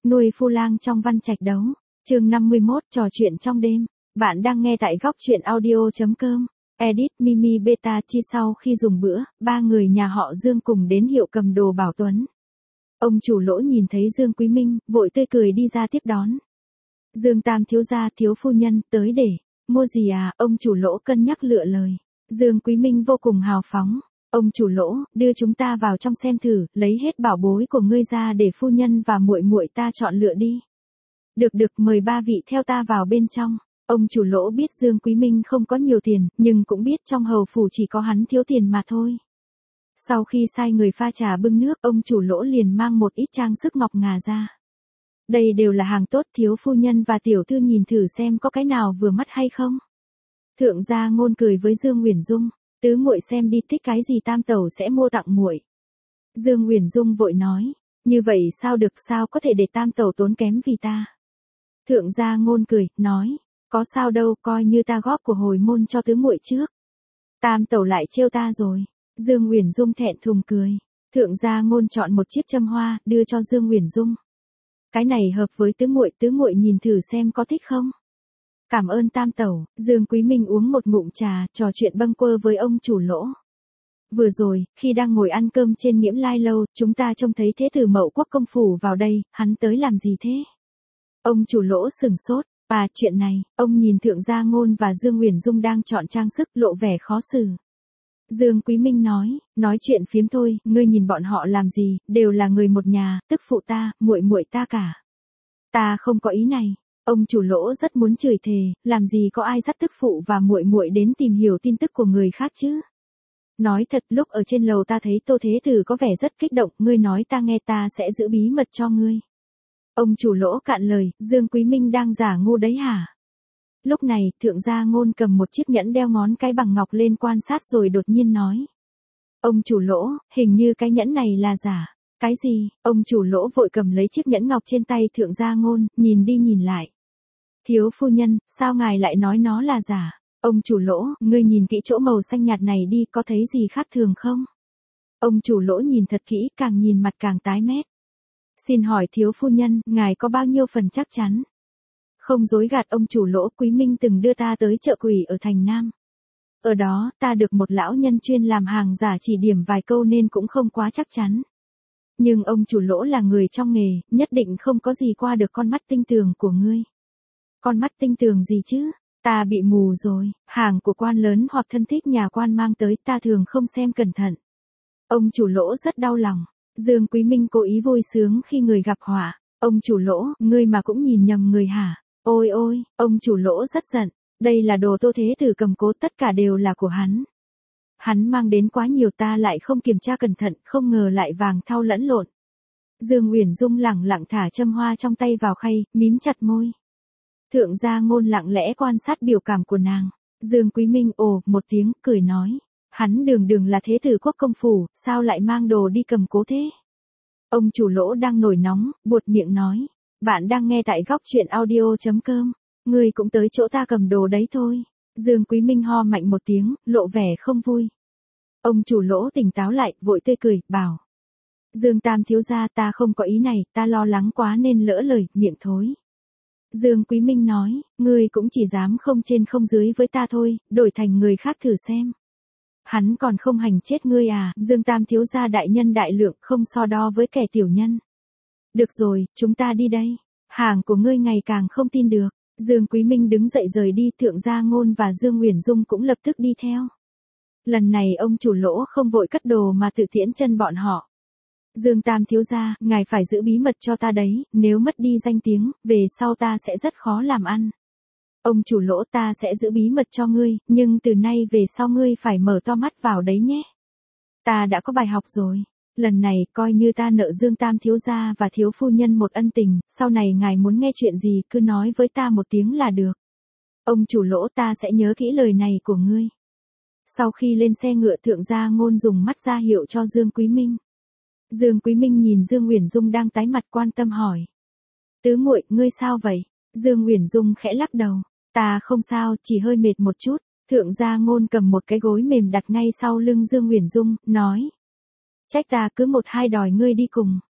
nuôi phu lang trong văn trạch đấu. Chương 51, trò chuyện trong đêm. Bạn đang nghe tại góc truyện audio.com. Edit Mimi Beta Chi. Sau khi dùng bữa, ba người nhà họ Dương cùng đến hiệu cầm đồ Bảo Tuấn. Ông chủ Lỗ nhìn thấy Dương Quý Minh, vội tươi cười đi ra tiếp đón. Dương Tam thiếu gia, thiếu phu nhân, tới để mua gì à? Ông chủ Lỗ cân nhắc lựa lời. Dương Quý Minh vô cùng hào phóng. Ông chủ Lỗ, đưa chúng ta vào trong xem thử, lấy hết bảo bối của ngươi ra để phu nhân và muội muội ta chọn lựa đi. Được, mời ba vị theo ta vào bên trong. Ông chủ Lỗ biết Dương Quý Minh không có nhiều tiền, nhưng cũng biết trong hầu phủ chỉ có hắn thiếu tiền mà thôi. Sau khi sai người pha trà bưng nước, ông chủ Lỗ liền mang một ít trang sức ngọc ngà ra. Đây đều là hàng tốt, thiếu phu nhân và tiểu thư nhìn thử xem có cái nào vừa mắt hay không. Thượng gia Ngôn cười với Dương Uyển Dung, tứ muội xem đi, thích cái gì tam tẩu sẽ mua tặng muội. Dương Uyển Dung vội nói, như vậy sao được, sao có thể để tam tẩu tốn kém vì ta. Thượng gia Ngôn cười, nói, có sao đâu, coi như ta góp của hồi môn cho tứ muội trước. Tam tẩu lại trêu ta rồi. Dương Uyển Dung thẹn thùng cười. Thượng gia Ngôn chọn một chiếc châm hoa, đưa cho Dương Uyển Dung. Cái này hợp với tứ muội nhìn thử xem có thích không. Cảm ơn tam tẩu. Dương Quý Minh uống một ngụm trà, trò chuyện bâng quơ với ông chủ Lỗ. Vừa rồi, khi đang ngồi ăn cơm trên Nghiễm Lai lâu, chúng ta trông thấy Thế tử Mậu Quốc công phủ vào đây, hắn tới làm gì thế? Ông chủ Lỗ sừng sốt. Chuyện này, ông nhìn Thượng gia Ngôn và Dương Uyển Dung đang chọn trang sức, lộ vẻ khó xử. Dương Quý Minh nói chuyện phiếm thôi, ngươi nhìn bọn họ làm gì, đều là người một nhà, tức phụ ta, muội muội ta cả. Ta không có ý này. Ông chủ Lỗ rất muốn chửi thề, làm gì có ai dắt tức phụ và muội muội đến tìm hiểu tin tức của người khác chứ. Nói thật, lúc ở trên lầu ta thấy Tô Thế Tử có vẻ rất kích động, ngươi nói ta nghe, ta sẽ giữ bí mật cho ngươi. Ông chủ Lỗ cạn lời, Dương Quý Minh đang giả ngu đấy hả? Lúc này, Thượng gia Ngôn cầm một chiếc nhẫn đeo ngón cái bằng ngọc lên quan sát rồi đột nhiên nói. Ông chủ Lỗ, hình như cái nhẫn này là giả. Cái gì? Ông chủ Lỗ vội cầm lấy chiếc nhẫn ngọc trên tay Thượng gia Ngôn, nhìn đi nhìn lại. Thiếu phu nhân, sao ngài lại nói nó là giả? Ông chủ Lỗ, ngươi nhìn kỹ chỗ màu xanh nhạt này đi, có thấy gì khác thường không? Ông chủ Lỗ nhìn thật kỹ, càng nhìn mặt càng tái mét. Xin hỏi thiếu phu nhân, ngài có bao nhiêu phần chắc chắn? Không dối gạt ông chủ Lỗ, Quý Minh từng đưa ta tới chợ quỷ ở thành Nam. Ở đó, ta được một lão nhân chuyên làm hàng giả chỉ điểm vài câu nên cũng không quá chắc chắn. Nhưng ông chủ Lỗ là người trong nghề, nhất định không có gì qua được con mắt tinh tường của ngươi. Con mắt tinh tường gì chứ? Ta bị mù rồi, hàng của quan lớn hoặc thân thích nhà quan mang tới ta thường không xem cẩn thận. Ông chủ Lỗ rất đau lòng. Dương Quý Minh cố ý vui sướng khi người gặp họa. Ông chủ Lỗ, ngươi mà cũng nhìn nhầm người hả? Ôi, ông chủ Lỗ rất giận. Đây là đồ Tô Thế Tử cầm cố, tất cả đều là của hắn. Hắn mang đến quá nhiều, ta lại không kiểm tra cẩn thận, không ngờ lại vàng thau lẫn lộn. Dương Uyển Dung lẳng lặng thả châm hoa trong tay vào khay, mím chặt môi. Thượng gia Ngôn lặng lẽ quan sát biểu cảm của nàng. Dương Quý Minh ồ một tiếng, cười nói. Hắn đường là Thế tử quốc công phủ, sao lại mang đồ đi cầm cố thế? Ông chủ Lỗ đang nổi nóng, buột miệng nói. Bạn đang nghe tại góc truyện audio.com. Ngươi cũng tới chỗ ta cầm đồ đấy thôi. Dương Quý Minh ho mạnh một tiếng, lộ vẻ không vui. Ông chủ Lỗ tỉnh táo lại, vội tươi cười, bảo. Dương Tam thiếu gia, ta không có ý này, ta lo lắng quá nên lỡ lời, miệng thối. Dương Quý Minh nói, ngươi cũng chỉ dám không trên không dưới với ta thôi, đổi thành người khác thử xem. Hắn còn không hành chết ngươi à? Dương Tam thiếu gia đại nhân đại lượng, không so đo với kẻ tiểu nhân. Được rồi, chúng ta đi đây. Hàng của ngươi ngày càng không tin được. Dương Quý Minh đứng dậy rời đi, Thượng gia Ngôn và Dương Uyển Dung cũng lập tức đi theo. Lần này ông chủ Lỗ không vội cất đồ mà tự tiễn chân bọn họ. Dương Tam thiếu gia, ngài phải giữ bí mật cho ta đấy, nếu mất đi danh tiếng, về sau ta sẽ rất khó làm ăn. Ông chủ Lỗ, ta sẽ giữ bí mật cho ngươi, nhưng từ nay về sau ngươi phải mở to mắt vào đấy nhé. Ta đã có bài học rồi. Lần này, coi như ta nợ Dương Tam thiếu gia và thiếu phu nhân một ân tình, sau này ngài muốn nghe chuyện gì cứ nói với ta một tiếng là được. Ông chủ Lỗ, ta sẽ nhớ kỹ lời này của ngươi. Sau khi lên xe ngựa, Thượng gia Ngôn dùng mắt ra hiệu cho Dương Quý Minh. Dương Quý Minh nhìn Dương Uyển Dung đang tái mặt, quan tâm hỏi. Tứ muội, ngươi sao vậy? Dương Uyển Dung khẽ lắc đầu. Ta không sao, chỉ hơi mệt một chút. Thượng gia Ngôn cầm một cái gối mềm đặt ngay sau lưng Dương Uyển Dung, nói. Trách ta cứ một hai đòi ngươi đi cùng.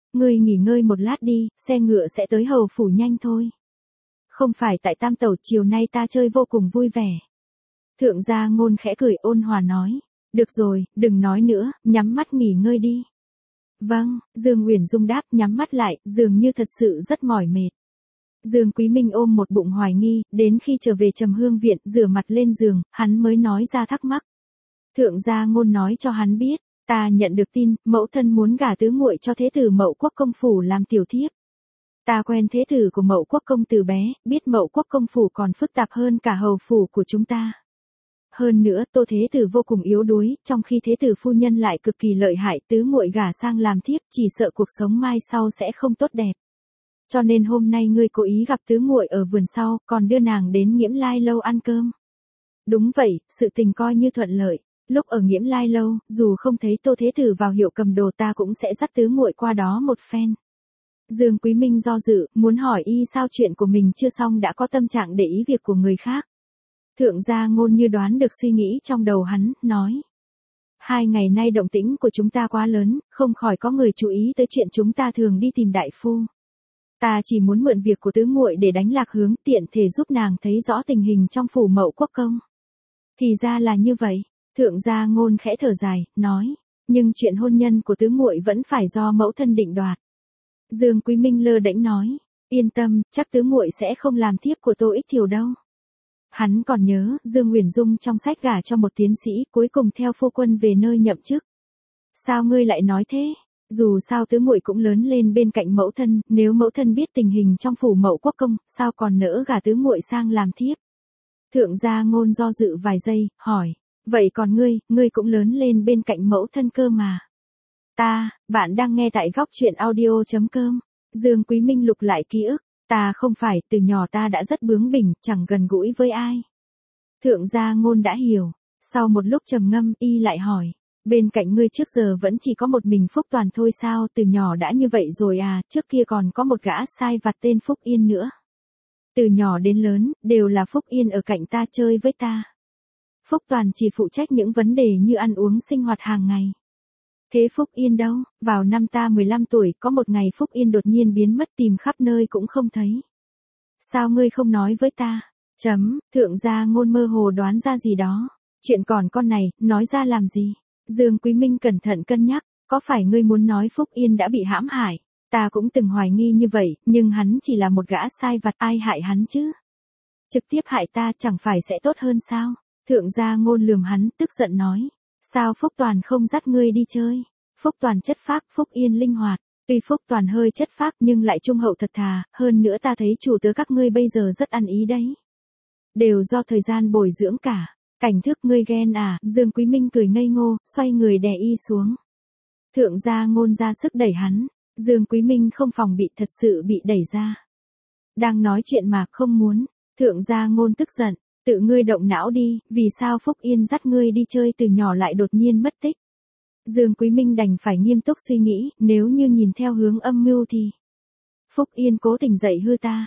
ngươi nghỉ ngơi một lát đi, xe ngựa sẽ tới hầu phủ nhanh thôi. Không phải tại Tam Tẩu chiều nay ta chơi vô cùng vui vẻ. Thượng gia Ngôn khẽ cười ôn hòa nói, được rồi, đừng nói nữa, nhắm mắt nghỉ ngơi đi. Vâng, Dương Uyển Dung đáp nhắm mắt lại, dường như thật sự rất mỏi mệt. Dương Quý Minh ôm một bụng hoài nghi, đến khi trở về Trầm Hương viện, rửa mặt lên giường, hắn mới nói ra thắc mắc. Thượng gia Ngôn nói cho hắn biết, ta nhận được tin, mẫu thân muốn gả tứ muội cho thế tử Mậu Quốc công phủ làm tiểu thiếp. Ta quen thế tử của Mậu Quốc công từ bé, biết Mậu Quốc công phủ còn phức tạp hơn cả hầu phủ của chúng ta. Hơn nữa, Tô thế tử vô cùng yếu đuối, trong khi thế tử phu nhân lại cực kỳ lợi hại, tứ muội gả sang làm thiếp, chỉ sợ cuộc sống mai sau sẽ không tốt đẹp. Cho nên hôm nay ngươi cố ý gặp tứ muội ở vườn sau, còn đưa nàng đến Nghiễm Lai lâu ăn cơm. Đúng vậy, sự tình coi như thuận lợi. Lúc ở Nghiễm Lai lâu, dù không thấy Tô thế tử vào hiệu cầm đồ ta cũng sẽ dắt tứ muội qua đó một phen. Dương Quý Minh do dự, muốn hỏi y sao chuyện của mình chưa xong đã có tâm trạng để ý việc của người khác. Thượng gia Ngôn như đoán được suy nghĩ trong đầu hắn, nói. 2 ngày nay động tĩnh của chúng ta quá lớn, không khỏi có người chú ý tới chuyện chúng ta thường đi tìm đại phu. Ta chỉ muốn mượn việc của tứ muội để đánh lạc hướng, tiện thể giúp nàng thấy rõ tình hình trong phủ Mậu Quốc công. Thì ra là như vậy, Thượng gia Ngôn khẽ thở dài, nói, nhưng chuyện hôn nhân của tứ muội vẫn phải do mẫu thân định đoạt. Dương Quý Minh lơ đễnh nói, yên tâm, chắc tứ muội sẽ không làm thiếp của Tô Ích Thiều đâu. Hắn còn nhớ, Dương Uyển Dung trong sách gả cho một tiến sĩ, cuối cùng theo phu quân về nơi nhậm chức. Sao ngươi lại nói thế? Dù sao tứ muội cũng lớn lên bên cạnh mẫu thân, nếu mẫu thân biết tình hình trong phủ Mậu Quốc công, sao còn nỡ gả tứ muội sang làm thiếp? Thượng gia Ngôn do dự vài giây, hỏi, vậy còn ngươi cũng lớn lên bên cạnh mẫu thân cơ mà. Bạn đang nghe tại góc truyện audio.com. Dương Quý Minh lục lại ký ức, ta không phải, từ nhỏ ta đã rất bướng bỉnh, chẳng gần gũi với ai. Thượng gia Ngôn đã hiểu, sau một lúc trầm ngâm, y lại hỏi, bên cạnh ngươi trước giờ vẫn chỉ có một mình Phúc Toàn thôi sao, từ nhỏ đã như vậy rồi à, trước kia còn có một gã sai vặt tên Phúc Yên nữa. Từ nhỏ đến lớn, đều là Phúc Yên ở cạnh ta chơi với ta. Phúc Toàn chỉ phụ trách những vấn đề như ăn uống sinh hoạt hàng ngày. Thế Phúc Yên đâu? Vào năm ta 15 tuổi, có một ngày Phúc Yên đột nhiên biến mất, tìm khắp nơi cũng không thấy. Sao ngươi không nói với ta? Thượng gia Ngôn mơ hồ đoán ra gì đó. Chuyện còn con này, nói ra làm gì? Dương Quý Minh cẩn thận cân nhắc, có phải ngươi muốn nói Phúc Yên đã bị hãm hại? Ta cũng từng hoài nghi như vậy, nhưng hắn chỉ là một gã sai vặt, ai hại hắn chứ? Trực tiếp hại ta chẳng phải sẽ tốt hơn sao? Thượng gia Ngôn lườm hắn, tức giận nói. Sao Phúc Toàn không dắt ngươi đi chơi? Phúc Toàn chất phác, Phúc Yên linh hoạt. Tuy Phúc Toàn hơi chất phác nhưng lại trung hậu thật thà, hơn nữa ta thấy chủ tớ các ngươi bây giờ rất ăn ý đấy. Đều do thời gian bồi dưỡng cả. Cảnh Thước ngươi ghen à? Dương Quý Minh cười ngây ngô, xoay người đè y xuống. Thượng gia Ngôn ra sức đẩy hắn. Dương Quý Minh không phòng bị, thật sự bị đẩy ra. Đang nói chuyện mà không muốn. Thượng gia Ngôn tức giận. Tự ngươi động não đi, vì sao Phúc Yên dắt ngươi đi chơi từ nhỏ lại đột nhiên mất tích. Dương Quý Minh đành phải nghiêm túc suy nghĩ, nếu như nhìn theo hướng âm mưu thì. Phúc Yên cố tình dạy hư ta.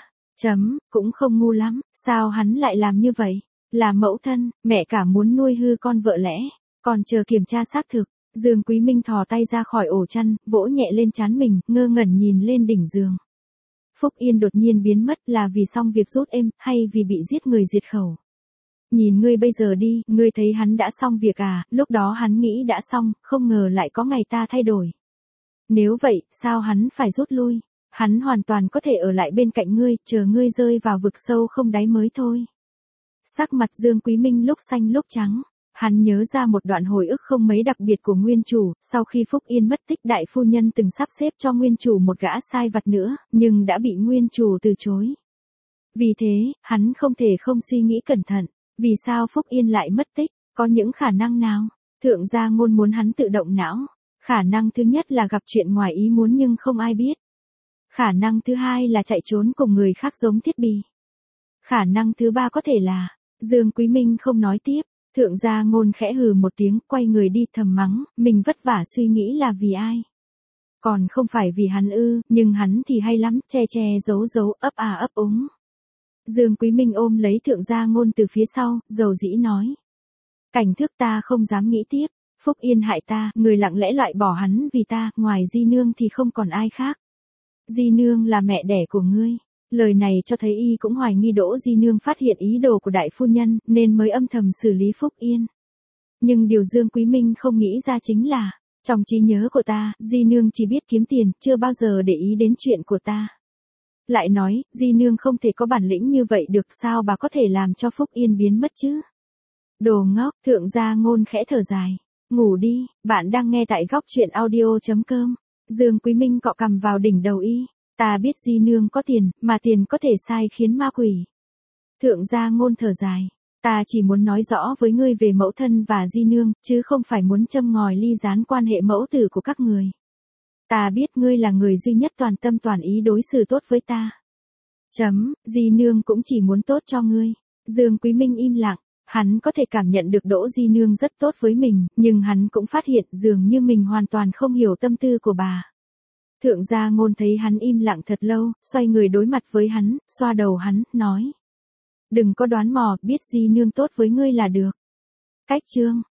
Cũng không ngu lắm, sao hắn lại làm như vậy? Là mẫu thân, mẹ cả muốn nuôi hư con vợ lẽ, còn chờ kiểm tra xác thực. Dương Quý Minh thò tay ra khỏi ổ chăn, vỗ nhẹ lên trán mình, ngơ ngẩn nhìn lên đỉnh giường. Phúc Yên đột nhiên biến mất là vì xong việc rút êm, hay vì bị giết người diệt khẩu? Nhìn ngươi bây giờ đi, ngươi thấy hắn đã xong việc à, lúc đó hắn nghĩ đã xong, không ngờ lại có ngày ta thay đổi. Nếu vậy, sao hắn phải rút lui? Hắn hoàn toàn có thể ở lại bên cạnh ngươi, chờ ngươi rơi vào vực sâu không đáy mới thôi. Sắc mặt Dương Quý Minh lúc xanh lúc trắng. Hắn nhớ ra một đoạn hồi ức không mấy đặc biệt của nguyên chủ, sau khi Phúc Yên mất tích đại phu nhân từng sắp xếp cho nguyên chủ một gã sai vặt nữa, nhưng đã bị nguyên chủ từ chối. Vì thế, hắn không thể không suy nghĩ cẩn thận. Vì sao Phúc Yên lại mất tích? Có những khả năng nào? Thượng gia Ngôn muốn hắn tự động não. Khả năng thứ nhất là gặp chuyện ngoài ý muốn nhưng không ai biết. Khả năng thứ hai là chạy trốn cùng người khác giống Thiết Bì. Khả năng thứ ba có thể là... Dương Quý Minh không nói tiếp. Thượng gia Ngôn khẽ hừ một tiếng, quay người đi thầm mắng, mình vất vả suy nghĩ là vì ai? Còn không phải vì hắn ư, nhưng hắn thì hay lắm, che che giấu giấu, ấp à ấp úng. Dương Quý Minh ôm lấy Thượng gia Ngôn từ phía sau, dầu dĩ nói. Cảnh Thước ta không dám nghĩ tiếp, Phúc Yên hại ta, người lặng lẽ loại bỏ hắn vì ta, ngoài Di Nương thì không còn ai khác. Di Nương là mẹ đẻ của ngươi. Lời này cho thấy y cũng hoài nghi Đỗ Di Nương phát hiện ý đồ của đại phu nhân, nên mới âm thầm xử lý Phúc Yên. Nhưng điều Dương Quý Minh không nghĩ ra chính là, trong trí nhớ của ta, Di Nương chỉ biết kiếm tiền, chưa bao giờ để ý đến chuyện của ta. Lại nói, Di Nương không thể có bản lĩnh như vậy được, sao bà có thể làm cho Phúc Yên biến mất chứ? Đồ ngốc, Thượng Gia Ngôn khẽ thở dài. Ngủ đi, bạn đang nghe tại góc truyện audio.com. Dương Quý Minh cọ cằm vào đỉnh đầu y. Ta biết Di Nương có tiền, mà tiền có thể sai khiến ma quỷ. Thượng Gia Ngôn thở dài. Ta chỉ muốn nói rõ với ngươi về mẫu thân và Di Nương, chứ không phải muốn châm ngòi ly gián quan hệ mẫu tử của các người. Ta biết ngươi là người duy nhất toàn tâm toàn ý đối xử tốt với ta. Di Nương cũng chỉ muốn tốt cho ngươi. Dương Quý Minh im lặng. Hắn có thể cảm nhận được Đỗ Di Nương rất tốt với mình, nhưng hắn cũng phát hiện dường như mình hoàn toàn không hiểu tâm tư của bà. Thượng Gia Ngôn thấy hắn im lặng thật lâu, xoay người đối mặt với hắn, xoa đầu hắn, nói. Đừng có đoán mò, biết Di Nương tốt với ngươi là được. Cách chương